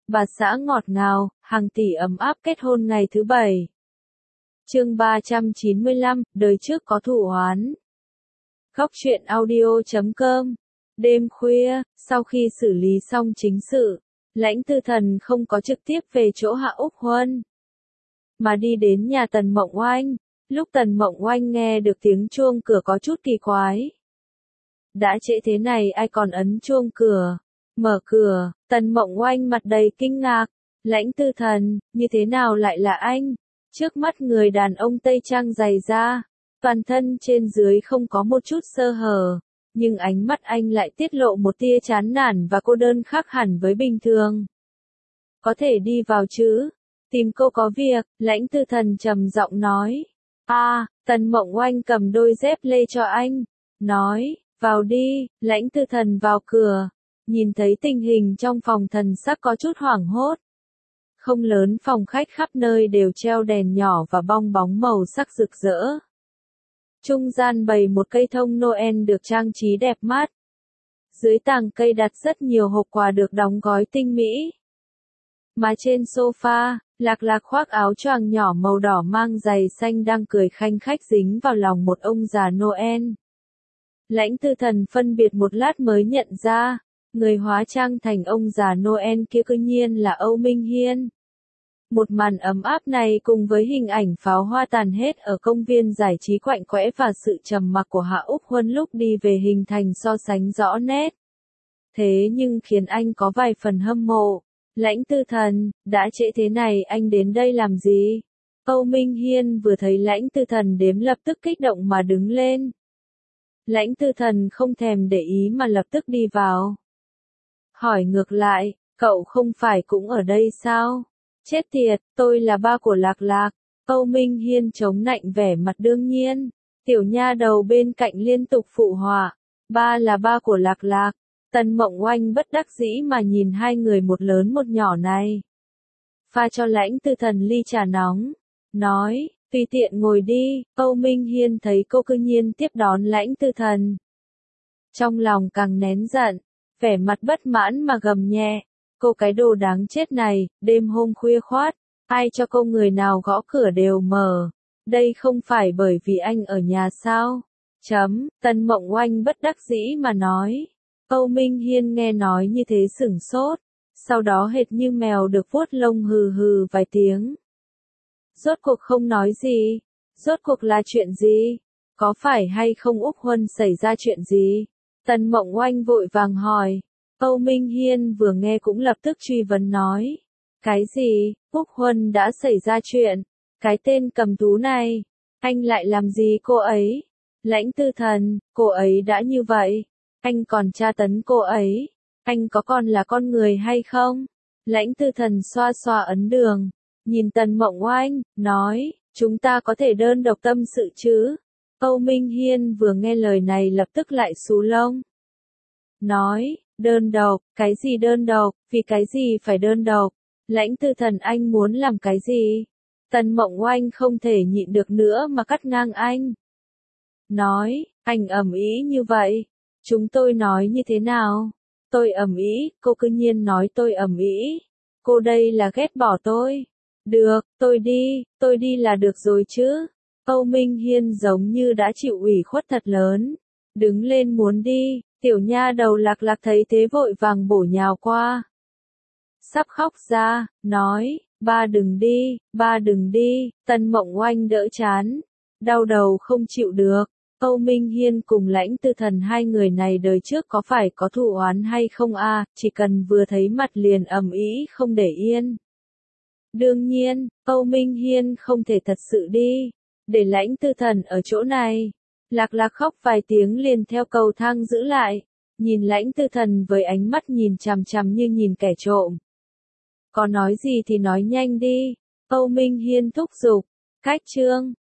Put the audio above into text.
bà xã ngọt ngào, hàng tỷ ấm áp kết hôn ngày thứ 7. Chương 395, đời trước có thù oán. Góc truyện audio.com. Đêm khuya, sau khi xử lý xong chính sự, Lãnh Tư Thần không có trực tiếp về chỗ Hạ Úc Huân, mà đi đến nhà Tần Mộng Oanh. Lúc Tần Mộng Oanh nghe được tiếng chuông cửa có chút kỳ quái. Đã trễ thế này ai còn ấn chuông cửa? Mở cửa, Tần Mộng Oanh mặt đầy kinh ngạc. Lãnh Tư Thần, như thế nào lại là anh? Trước mắt người đàn ông Tây Trang dày da, toàn thân trên dưới không có một chút sơ hở, nhưng ánh mắt anh lại tiết lộ một tia chán nản và cô đơn khác hẳn với bình thường. Có thể đi vào chứ? Tìm cô có việc, Lãnh Tư Thần trầm giọng nói. Tần Mộng Oanh cầm đôi dép lê cho anh, nói, vào đi. Lãnh Tư Thần vào cửa, nhìn thấy tình hình trong phòng thần sắc có chút hoảng hốt. Không lớn, phòng khách khắp nơi đều treo đèn nhỏ và bong bóng màu sắc rực rỡ. Trung gian bày một cây thông Noel được trang trí đẹp mắt. Dưới tàng cây đặt rất nhiều hộp quà được đóng gói tinh mỹ. Mà trên sofa, Lạc Lạc khoác áo choàng nhỏ màu đỏ mang giày xanh đang cười khanh khách dính vào lòng một ông già Noel. Lãnh Tư Thần phân biệt một lát mới nhận ra, người hóa trang thành ông già Noel kia cư nhiên là Âu Minh Hiên. Một màn ấm áp này cùng với hình ảnh pháo hoa tàn hết ở công viên giải trí quạnh quẽ và sự trầm mặc của Hạ Úc Huân lúc đi về hình thành so sánh rõ nét. Thế nhưng khiến anh có vài phần hâm mộ. Lãnh Tư Thần, đã trễ thế này anh đến đây làm gì? Âu Minh Hiên vừa thấy Lãnh Tư Thần đếm lập tức kích động mà đứng lên. Lãnh Tư Thần không thèm để ý mà lập tức đi vào. Hỏi ngược lại, cậu không phải cũng ở đây sao? Chết tiệt, tôi là ba của Lạc Lạc. Âu Minh Hiên chống nạnh vẻ mặt đương nhiên. Tiểu nha đầu bên cạnh liên tục phụ họa. Ba là ba của Lạc Lạc. Tần Mộng Oanh bất đắc dĩ mà nhìn hai người một lớn một nhỏ này. Pha cho Lãnh Tư Thần ly trà nóng. Nói, tùy tiện ngồi đi. Âu Minh Hiên thấy cô cư nhiên tiếp đón Lãnh Tư Thần. Trong lòng càng nén giận, vẻ mặt bất mãn mà gầm nhẹ. Cô cái đồ đáng chết này, đêm hôm khuya khoát, ai cho cô người nào gõ cửa đều mở. Đây không phải bởi vì anh ở nhà sao? Tần Mộng Oanh bất đắc dĩ mà nói. Âu Minh Hiên nghe nói như thế sửng sốt, sau đó hệt như mèo được vuốt lông hừ hừ vài tiếng. Rốt cuộc không nói gì? Rốt cuộc là chuyện gì? Có phải hay không Úc Huân xảy ra chuyện gì? Tần Mộng Oanh vội vàng hỏi. Âu Minh Hiên vừa nghe cũng lập tức truy vấn nói. Cái gì? Úc Huân đã xảy ra chuyện? Cái tên cầm thú này, anh lại làm gì cô ấy? Lãnh Tư Thần, cô ấy đã như vậy, anh còn tra tấn cô ấy, anh có còn là con người hay không? Lãnh Tư Thần xoa xoa ấn đường, nhìn Tần Mộng Oanh, nói, chúng ta có thể đơn độc tâm sự chứ? Âu Minh Hiên vừa nghe lời này lập tức lại xù lông. Nói, đơn độc, cái gì đơn độc, vì cái gì phải đơn độc? Lãnh Tư Thần anh muốn làm cái gì? Tần Mộng Oanh không thể nhịn được nữa mà cắt ngang anh. Nói, anh ầm ĩ như vậy. Chúng tôi nói như thế nào? Tôi ầm ĩ, cô cư nhiên nói tôi ầm ĩ. Cô đây là ghét bỏ tôi. Được, tôi đi là được rồi chứ. Âu Minh Hiên giống như đã chịu ủy khuất thật lớn. Đứng lên muốn đi, tiểu nha đầu Lạc Lạc thấy thế vội vàng bổ nhào qua. Sắp khóc ra, nói, ba đừng đi, Tần Mộng Oanh đỡ chán. Đau đầu không chịu được. Âu Minh Hiên cùng Lãnh Tư Thần hai người này đời trước có phải có thù oán hay không chỉ cần vừa thấy mặt liền ầm ĩ không để yên. Đương nhiên, Âu Minh Hiên không thể thật sự đi, để Lãnh Tư Thần ở chỗ này. Lạc Lạc khóc vài tiếng liền theo cầu thang giữ lại, nhìn Lãnh Tư Thần với ánh mắt nhìn chằm chằm như nhìn kẻ trộm. Có nói gì thì nói nhanh đi, Âu Minh Hiên thúc giục. Cách chương